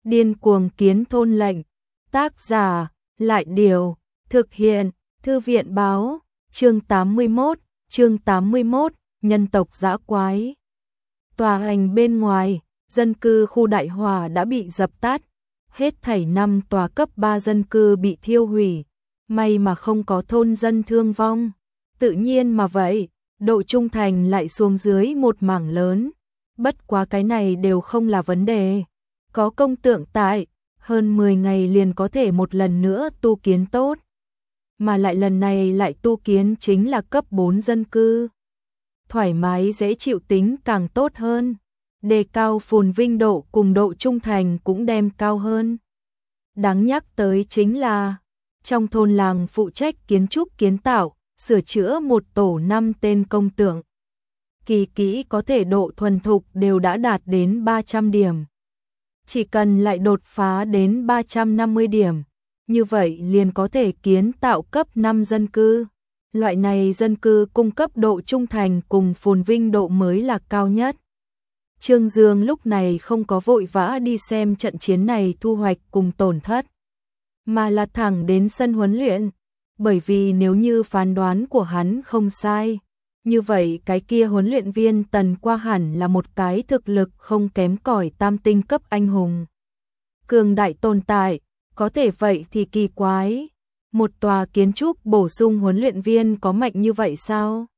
Điên cuồng kiến thôn lệnh. Tác giả, Lại Điều. Thực hiện, Thư viện báo. Chương 81, nhân tộc dã quái. Tòa hành bên ngoài, dân cư khu Đại Hòa đã bị dập tắt. Hết thảy 5 tòa cấp 3 dân cư bị thiêu hủy. May mà không có thôn dân thương vong. Tự nhiên mà vậy, độ trung thành lại xuống dưới một mảng lớn. Bất quá cái này đều không là vấn đề. Có công tượng tại, hơn 10 ngày liền có thể một lần nữa tu kiến tốt. Mà lại lần này lại tu kiến chính là cấp 4 dân cư. Thoải mái dễ chịu tính càng tốt hơn. Đề cao phồn vinh độ cùng độ trung thành cũng đem cao hơn. Đáng nhắc tới chính là, trong thôn làng phụ trách kiến trúc kiến tạo, sửa chữa một tổ 5 tên công tượng. Kỳ kỹ có thể độ thuần thục đều đã đạt đến 300 điểm. Chỉ cần lại đột phá đến 350 điểm, như vậy liền có thể kiến tạo cấp 5 dân cư. Loại này dân cư cung cấp độ trung thành cùng phồn vinh độ mới là cao nhất. Trương Dương lúc này không có vội vã đi xem trận chiến này thu hoạch cùng tổn thất, mà là thẳng đến sân huấn luyện, bởi vì nếu như phán đoán của hắn không sai, như vậy cái kia huấn luyện viên Tần Qua hẳn là một cái thực lực không kém cỏi tam tinh cấp anh hùng. Cường đại tồn tại, có thể vậy thì kỳ quái. Một tòa kiến trúc bổ sung huấn luyện viên có mạnh như vậy sao?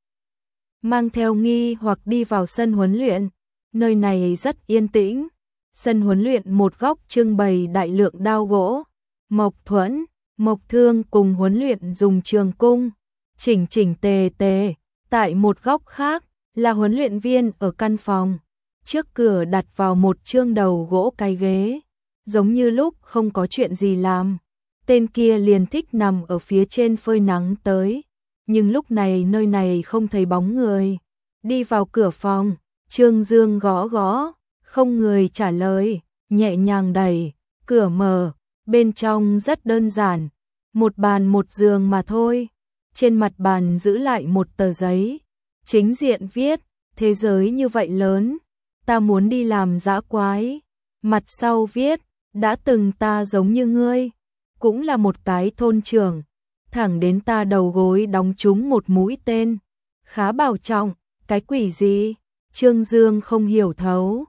Mang theo nghi hoặc đi vào sân huấn luyện, nơi này rất yên tĩnh. Sân huấn luyện một góc trưng bày đại lượng đao gỗ, mộc thuẫn, mộc thương cùng huấn luyện dùng trường cung, chỉnh chỉnh tề tề. Tại một góc khác là huấn luyện viên ở căn phòng, trước cửa đặt vào một chương đầu gỗ cái ghế, giống như lúc không có chuyện gì làm. Tên kia liền thích nằm ở phía trên phơi nắng tới, nhưng lúc này nơi này không thấy bóng người. Đi vào cửa phòng, Trương Dương gõ gõ, không người trả lời, nhẹ nhàng đẩy, cửa mở, bên trong rất đơn giản, một bàn một giường mà thôi. Trên mặt bàn giữ lại một tờ giấy, chính diện viết, thế giới như vậy lớn, ta muốn đi làm dã quái. Mặt sau viết, đã từng ta giống như ngươi, cũng là một cái thôn trưởng, thẳng đến ta đầu gối đóng trúng một mũi tên. Khá bảo trọng, cái quỷ gì? Trương Dương không hiểu thấu,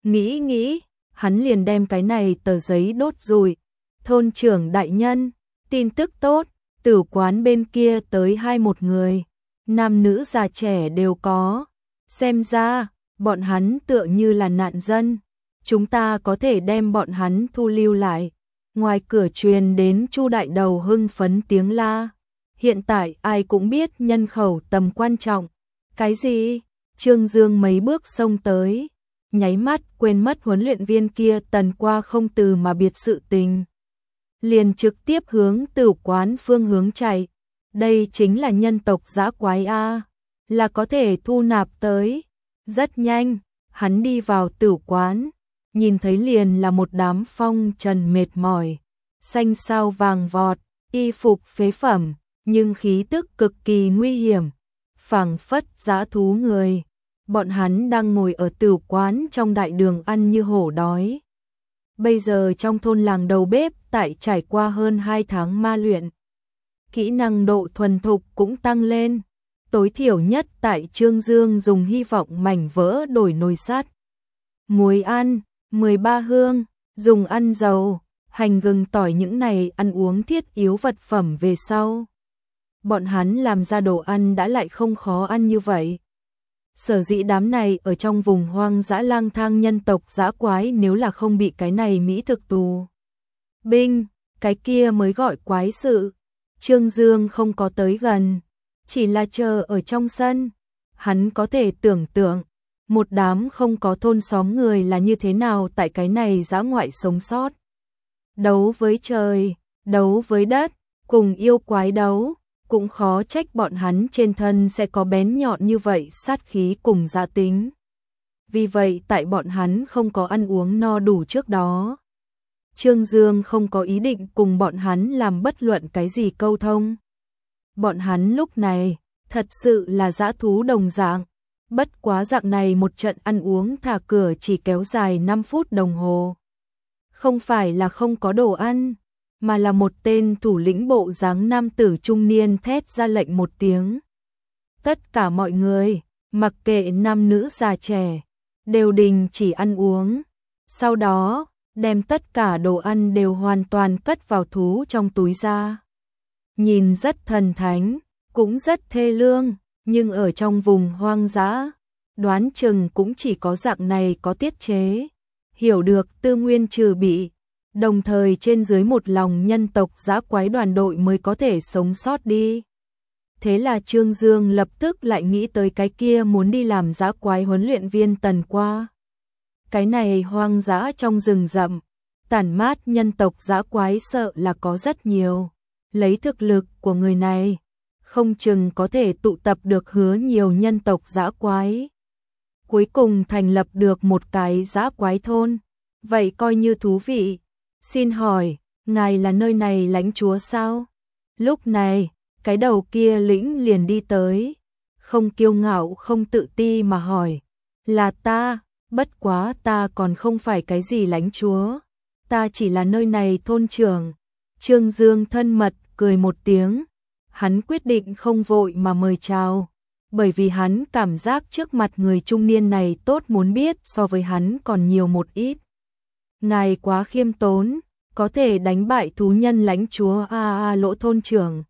nghĩ, hắn liền đem cái này tờ giấy đốt rụi. Thôn trưởng đại nhân, tin tức tốt, tử quán bên kia tới 21 người, nam nữ già trẻ đều có. Xem ra, bọn hắn tựa như là nạn dân, chúng ta có thể đem bọn hắn thu lưu lại. Ngoài cửa truyền đến Chu đại đầu hưng phấn tiếng la. Hiện tại ai cũng biết nhân khẩu tầm quan trọng. Cái gì? Trương Dương mấy bước xông tới, nháy mắt quên mất huấn luyện viên kia Tần Qua không từ mà biệt sự tình, liền trực tiếp hướng tử quán phương hướng chạy. Đây chính là nhân tộc dã quái a, là có thể thu nạp tới. Rất nhanh, hắn đi vào tử quán, nhìn thấy liền là một đám phong trần mệt mỏi, xanh sao vàng vọt, y phục phế phẩm, nhưng khí tức cực kỳ nguy hiểm, phảng phất dã thú người. Bọn hắn đang ngồi ở tử quán trong đại đường ăn như hổ đói. Bây giờ trong thôn làng đầu bếp tại trải qua hơn 2 tháng ma luyện, kỹ năng độ thuần thục cũng tăng lên. Tối thiểu nhất tại Trương Dương dùng hy vọng mảnh vỡ đổi nồi sắt. Muối ăn, 13 hương, dùng ăn dầu, hành gừng tỏi những này ăn uống thiết yếu vật phẩm về sau. Bọn hắn làm ra đồ ăn đã lại không khó ăn như vậy. Sở dĩ đám này ở trong vùng hoang dã lang thang nhân tộc dã quái nếu là không bị cái này mỹ thực tù binh, cái kia mới gọi quái sự. Trương Dương không có tới gần, chỉ là chờ ở trong sân. Hắn có thể tưởng tượng, một đám không có thôn xóm người là như thế nào tại cái này dã ngoại sống sót. Đấu với trời, đấu với đất, cùng yêu quái đấu, cũng khó trách bọn hắn trên thân sẽ có bén nhọn như vậy sát khí cùng dã tính. Vì vậy tại bọn hắn không có ăn uống no đủ trước đó, Trương Dương không có ý định cùng bọn hắn làm bất luận cái gì câu thông. Bọn hắn lúc này thật sự là dã thú đồng dạng, bất quá dạng này một trận ăn uống thả cửa chỉ kéo dài 5 phút đồng hồ. Không phải là không có đồ ăn, mà là một tên thủ lĩnh bộ dáng nam tử trung niên thét ra lệnh một tiếng. Tất cả mọi người, mặc kệ nam nữ già trẻ, đều đình chỉ ăn uống. Sau đó, đem tất cả đồ ăn đều hoàn toàn cất vào thú trong túi ra. Nhìn rất thần thánh, cũng rất thê lương, nhưng ở trong vùng hoang dã, đoán chừng cũng chỉ có dạng này có tiết chế. Hiểu được tư nguyên trừ bị, đồng thời trên dưới một lòng nhân tộc dã quái đoàn đội mới có thể sống sót đi. Thế là Trương Dương lập tức lại nghĩ tới cái kia muốn đi làm dã quái huấn luyện viên Tần Qua. Cái này hoang dã trong rừng rậm, tản mát nhân tộc dã quái sợ là có rất nhiều. Lấy thực lực của người này, không chừng có thể tụ tập được hứa nhiều nhân tộc dã quái. Cuối cùng thành lập được một cái dã quái thôn. Vậy coi như thú vị. Xin hỏi, ngài là nơi này lãnh chúa sao? Lúc này, cái đầu kia lĩnh liền đi tới. Không kiêu ngạo không tự ti mà hỏi. Là ta, bất quá ta còn không phải cái gì lãnh chúa. Ta chỉ là nơi này thôn trưởng. Trương Dương thân mật cười một tiếng. Hắn quyết định không vội mà mời chào. Bởi vì hắn cảm giác trước mặt người trung niên này tốt muốn biết so với hắn còn nhiều một ít. Ngài quá khiêm tốn, có thể đánh bại thú nhân lãnh chúa Lỗ thôn trưởng.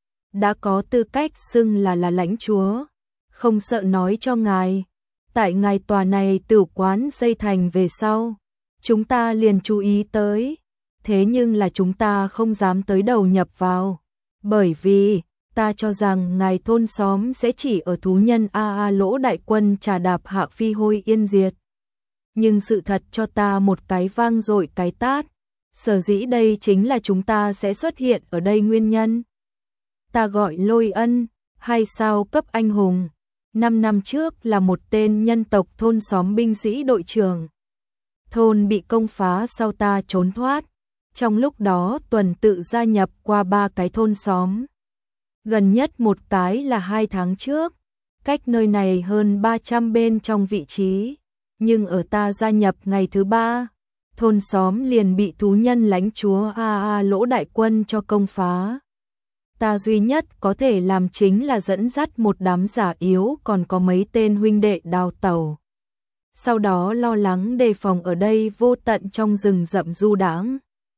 Đã có tư cách xưng là lãnh chúa. Không sợ nói cho ngài, tại ngài tòa này tử quán xây thành về sau, chúng ta liền chú ý tới. Thế nhưng là chúng ta không dám tới đầu nhập vào. Bởi vì ta cho rằng ngài thôn xóm sẽ chỉ ở thú nhân Lỗ đại quân trà đạp hạ phi hôi yên diệt. Nhưng sự thật cho ta một cái vang dội cái tát. Sở dĩ đây chính là chúng ta sẽ xuất hiện ở đây nguyên nhân. Ta gọi Lôi Ân, 2 sao cấp anh hùng. 5 năm trước là một tên nhân tộc thôn xóm binh sĩ đội trưởng. Thôn bị công phá sau ta trốn thoát. Trong lúc đó tuần tự gia nhập qua 3 cái thôn xóm. Gần nhất một cái là 2 tháng trước. Cách nơi này hơn 300 bên trong vị trí. Nhưng ở ta gia nhập ngày thứ 3, thôn xóm liền bị thú nhân lãnh chúa Lỗ đại quân cho công phá. Ta duy nhất có thể làm chính là dẫn dắt một đám giả yếu còn có mấy tên huynh đệ đào tẩu. Sau đó lo lắng đề phòng ở đây vô tận trong rừng rậm du đãng.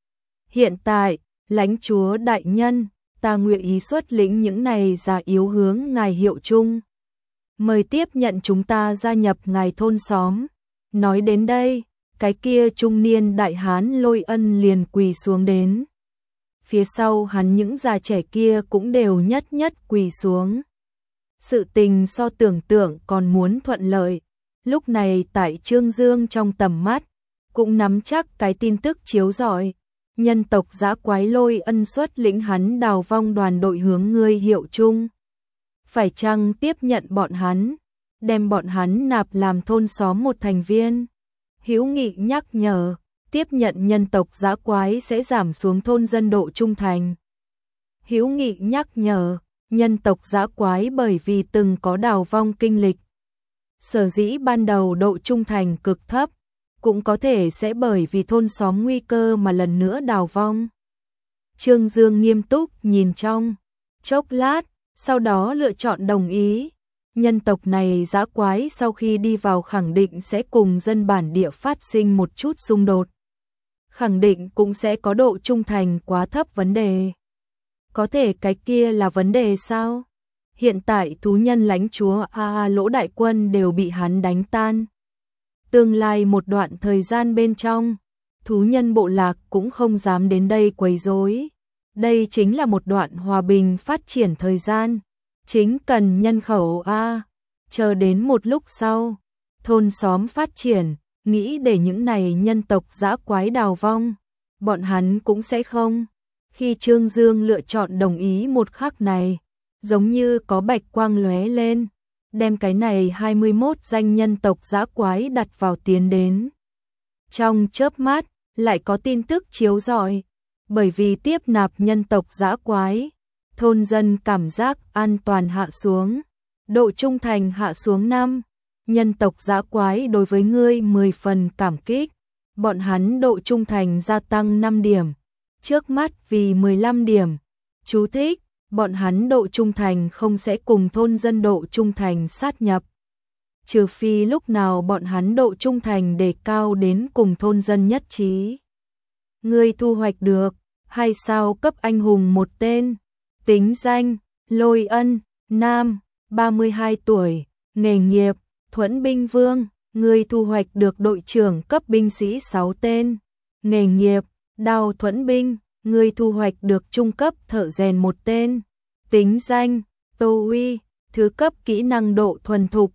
Hiện tại, lãnh chúa đại nhân, ta nguyện ý xuất lĩnh những này giả yếu hướng ngài hiệu chung. Mời tiếp nhận chúng ta gia nhập ngài thôn xóm. Nói đến đây, cái kia trung niên đại hán Lôi Ân liền quỳ xuống đến. Phía sau hắn những già trẻ kia cũng đều nhất nhất quỳ xuống. Sự tình so tưởng tượng còn muốn thuận lợi. Lúc này tại Trương Dương trong tầm mắt, cũng nắm chắc cái tin tức chiếu rọi. Nhân tộc dã quái Lôi Ân xuất lĩnh hắn đào vong đoàn đội hướng ngươi hiệu chung. Phải chăng tiếp nhận bọn hắn, đem bọn hắn nạp làm thôn xóm một thành viên? Hữu Nghị nhắc nhở, tiếp nhận nhân tộc dã quái sẽ giảm xuống thôn dân độ trung thành. Hữu Nghị nhắc nhở, nhân tộc dã quái bởi vì từng có đào vong kinh lịch. Sở dĩ ban đầu độ trung thành cực thấp, cũng có thể sẽ bởi vì thôn xóm nguy cơ mà lần nữa đào vong. Trương Dương nghiêm túc nhìn trong chốc lát, sau đó lựa chọn đồng ý. Nhân tộc này dã quái sau khi đi vào khẳng định sẽ cùng dân bản địa phát sinh một chút xung đột. Khẳng định cũng sẽ có độ trung thành quá thấp vấn đề. Có thể cái kia là vấn đề sao? Hiện tại thú nhân lãnh chúa Lỗ đại quân đều bị hắn đánh tan. Tương lai một đoạn thời gian bên trong, thú nhân bộ lạc cũng không dám đến đây quấy rối. Đây chính là một đoạn hòa bình phát triển thời gian. Chính cần nhân khẩu chờ đến một lúc sau, thôn xóm phát triển, nghĩ để những này nhân tộc dã quái đào vong, bọn hắn cũng sẽ không. Khi Trương Dương lựa chọn đồng ý một khắc này, giống như có bạch quang lóe lên, đem cái này 21 danh nhân tộc dã quái đặt vào tiến đến. Trong chớp mắt, lại có tin tức chiếu rọi, bởi vì tiếp nạp nhân tộc dã quái, thôn dân cảm giác an toàn hạ xuống, độ trung thành hạ xuống 5, nhân tộc dã quái đối với ngươi 10 phần cảm kích, bọn hắn độ trung thành gia tăng 5 điểm, trước mắt vì 15 điểm. Chú thích, bọn hắn độ trung thành không sẽ cùng thôn dân độ trung thành sát nhập. Trừ phi lúc nào bọn hắn độ trung thành đề cao đến cùng thôn dân nhất trí. Ngươi thu hoạch được 2 sao cấp anh hùng một tên. Tính danh, Lôi Ân, nam, 32 tuổi, nghề nghiệp, Thuẫn binh vương. Ngươi thu hoạch được đội trưởng cấp binh sĩ 6 tên. Nghề nghiệp, đao thuẫn binh. Ngươi thu hoạch được trung cấp thợ rèn một tên. Tính danh, Tô Uy, thứ cấp kỹ năng độ thuần thục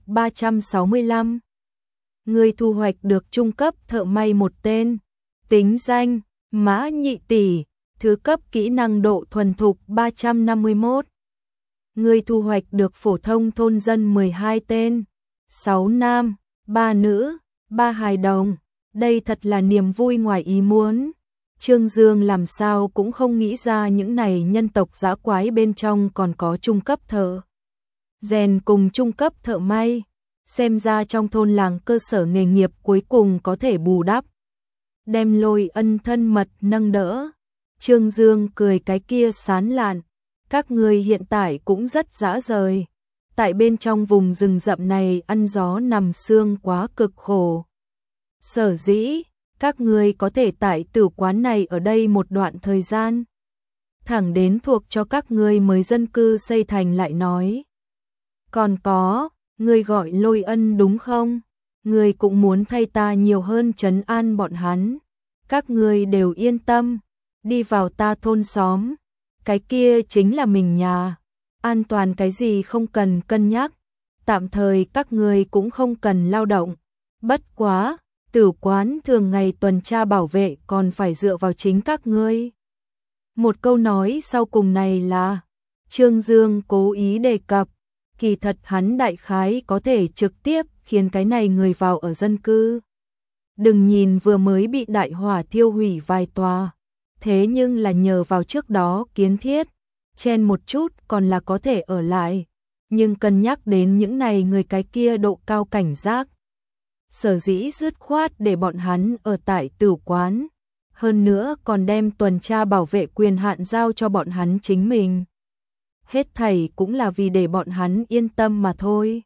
365. Ngươi thu hoạch được trung cấp thợ may một tên. Tính danh, Mã Nhị Tỷ, thứ cấp kỹ năng độ thuần thục 351. Ngươi thu hoạch được phổ thông thôn dân 12 tên. 6 nam, 3 nữ, 3 hài đồng. Đây thật là niềm vui ngoài ý muốn. Trương Dương làm sao cũng không nghĩ ra những này nhân tộc dã quái bên trong còn có trung cấp thợ rèn cùng trung cấp thợ may. Xem ra trong thôn làng cơ sở nghề nghiệp cuối cùng có thể bù đắp. Đem Lôi Ân thân mật nâng đỡ. Trương Dương cười cái kia sán lạn. Các người hiện tại cũng rất dã rời. Tại bên trong vùng rừng rậm này ăn gió nằm sương quá cực khổ. Sở dĩ, các người có thể tại tử quán này ở đây một đoạn thời gian. Thẳng đến thuộc cho các người mới dân cư xây thành lại nói. Còn có, người gọi Lôi Ân đúng không? Người cũng muốn thay ta nhiều hơn trấn an bọn hắn. Các người đều yên tâm, đi vào ta thôn xóm. Cái kia chính là mình nhà. An toàn cái gì không cần cân nhắc. Tạm thời các người cũng không cần lao động. Bất quá, tử quán thường ngày tuần tra bảo vệ còn phải dựa vào chính các ngươi. Một câu nói sau cùng này là Trương Dương cố ý đề cập. Kỳ thật hắn đại khái có thể trực tiếp khiến cái này người vào ở dân cư. Đừng nhìn vừa mới bị đại hỏa thiêu hủy vài tòa. Thế nhưng là nhờ vào trước đó kiến thiết. Chen một chút còn là có thể ở lại. Nhưng cân nhắc đến những này người cái kia độ cao cảnh giác. Sở dĩ dứt khoát để bọn hắn ở tại tử quán. Hơn nữa còn đem tuần tra bảo vệ quyền hạn giao cho bọn hắn chính mình. Hết thảy cũng là vì để bọn hắn yên tâm mà thôi.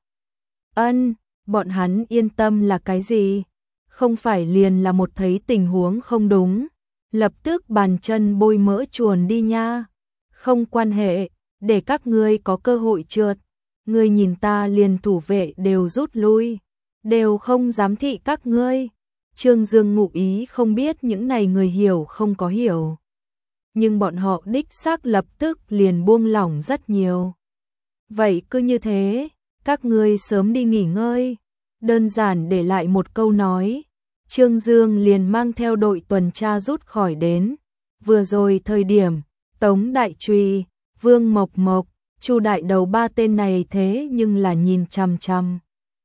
Bọn hắn yên tâm là cái gì? Không phải liền là một thấy tình huống không đúng. Lập tức bàn chân bôi mỡ chuồn đi nha. Không quan hệ, để các ngươi có cơ hội trượt. Ngươi nhìn ta liền thủ vệ đều rút lui. Đều không dám thị các ngươi. Trương Dương ngụ ý không biết những này người hiểu không có hiểu. Nhưng bọn họ đích xác lập tức liền buông lỏng rất nhiều. Vậy cứ như thế, các ngươi sớm đi nghỉ ngơi. Đơn giản để lại một câu nói. Trương Dương liền mang theo đội tuần tra rút khỏi đến. Vừa rồi thời điểm, Tống Đại Trùy, Vương Mộc Mộc, Chu Đại Đầu ba tên này thế nhưng là nhìn chằm chằm.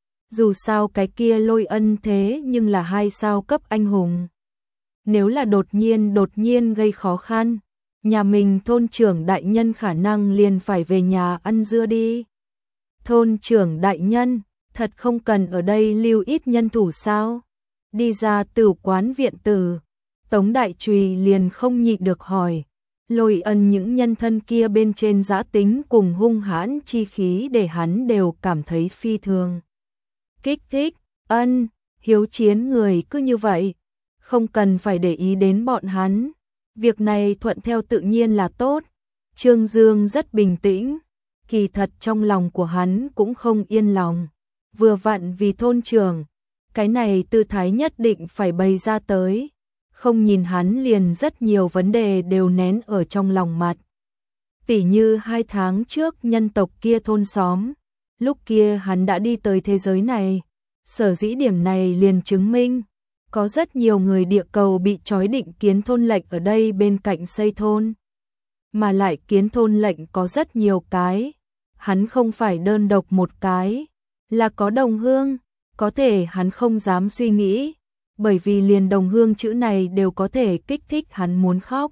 Dù sao cái kia Lôi Ân thế nhưng là 2 sao cấp anh hùng. Nếu là đột nhiên gây khó khăn, nhà mình thôn trưởng đại nhân khả năng liền phải về nhà ăn dưa đi. Thôn trưởng đại nhân, thật không cần ở đây lưu ít nhân thủ sao? Đi ra tử quán viện tử, Tống Đại Trùy liền không nhịn được hỏi. Lôi Ân những nhân thân kia bên trên dã tính cùng hung hãn chi khí để hắn đều cảm thấy phi thường. Kích thích, hiếu chiến người cứ như vậy, không cần phải để ý đến bọn hắn. Việc này thuận theo tự nhiên là tốt. Trương Dương rất bình tĩnh, kỳ thật trong lòng của hắn cũng không yên lòng. Vừa vặn vì thôn trưởng, cái này tư thái nhất định phải bày ra tới. Không nhìn hắn liền rất nhiều vấn đề đều nén ở trong lòng mặt. Tỉ như 2 tháng trước nhân tộc kia thôn xóm, lúc kia hắn đã đi tới thế giới này. Sở dĩ điểm này liền chứng minh, có rất nhiều người địa cầu bị trói định kiến thôn lệnh ở đây bên cạnh xây thôn. Mà lại kiến thôn lệnh có rất nhiều cái, hắn không phải đơn độc một cái, là có đồng hương, có thể hắn không dám suy nghĩ, bởi vì liền đồng hương chữ này đều có thể kích thích hắn muốn khóc.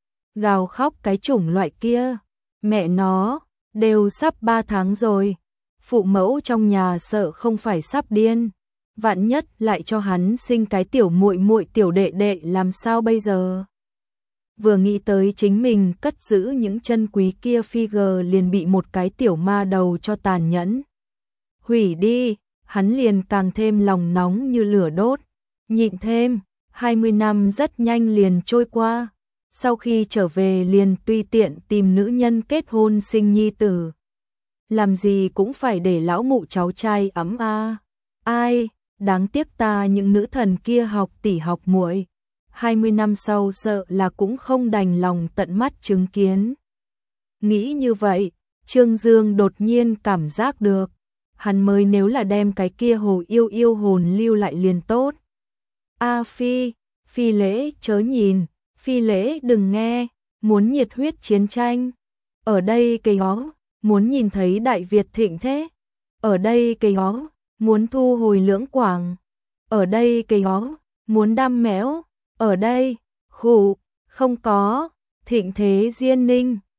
Gào khóc cái chủng loại kia, mẹ nó, đều sắp 3 tháng rồi, phụ mẫu trong nhà sợ không phải sắp điên. vạn nhất lại cho hắn sinh cái tiểu muội muội tiểu đệ đệ làm sao bây giờ? Vừa nghĩ tới chính mình cất giữ những chân quý kia figure liền bị một cái tiểu ma đầu cho tàn nhẫn hủy đi, hắn liền càng thêm lòng nóng như lửa đốt, nhịn thêm, 20 năm rất nhanh liền trôi qua. Sau khi trở về liền tùy tiện tìm nữ nhân kết hôn sinh nhi tử. Làm gì cũng phải để lão mụ cháu trai ấm Ai, đáng tiếc ta những nữ thần kia học tỷ học muội, 20 năm sau sợ là cũng không đành lòng tận mắt chứng kiến. Nghĩ như vậy, Trương Dương đột nhiên cảm giác được, hắn mới nếu là đem cái kia hồ yêu hồn lưu lại liền tốt. Phi lễ chớ nhìn, Phi lễ đừng nghe, muốn nhiệt huyết chiến tranh. Ở đây cây ó, muốn nhìn thấy Đại Việt thịnh thế. Ở đây cây ó, muốn thu hồi Lưỡng Quảng. Ở đây cây ó, muốn đam méo. Ở đây, khủ, không có, thịnh thế Diên Ninh.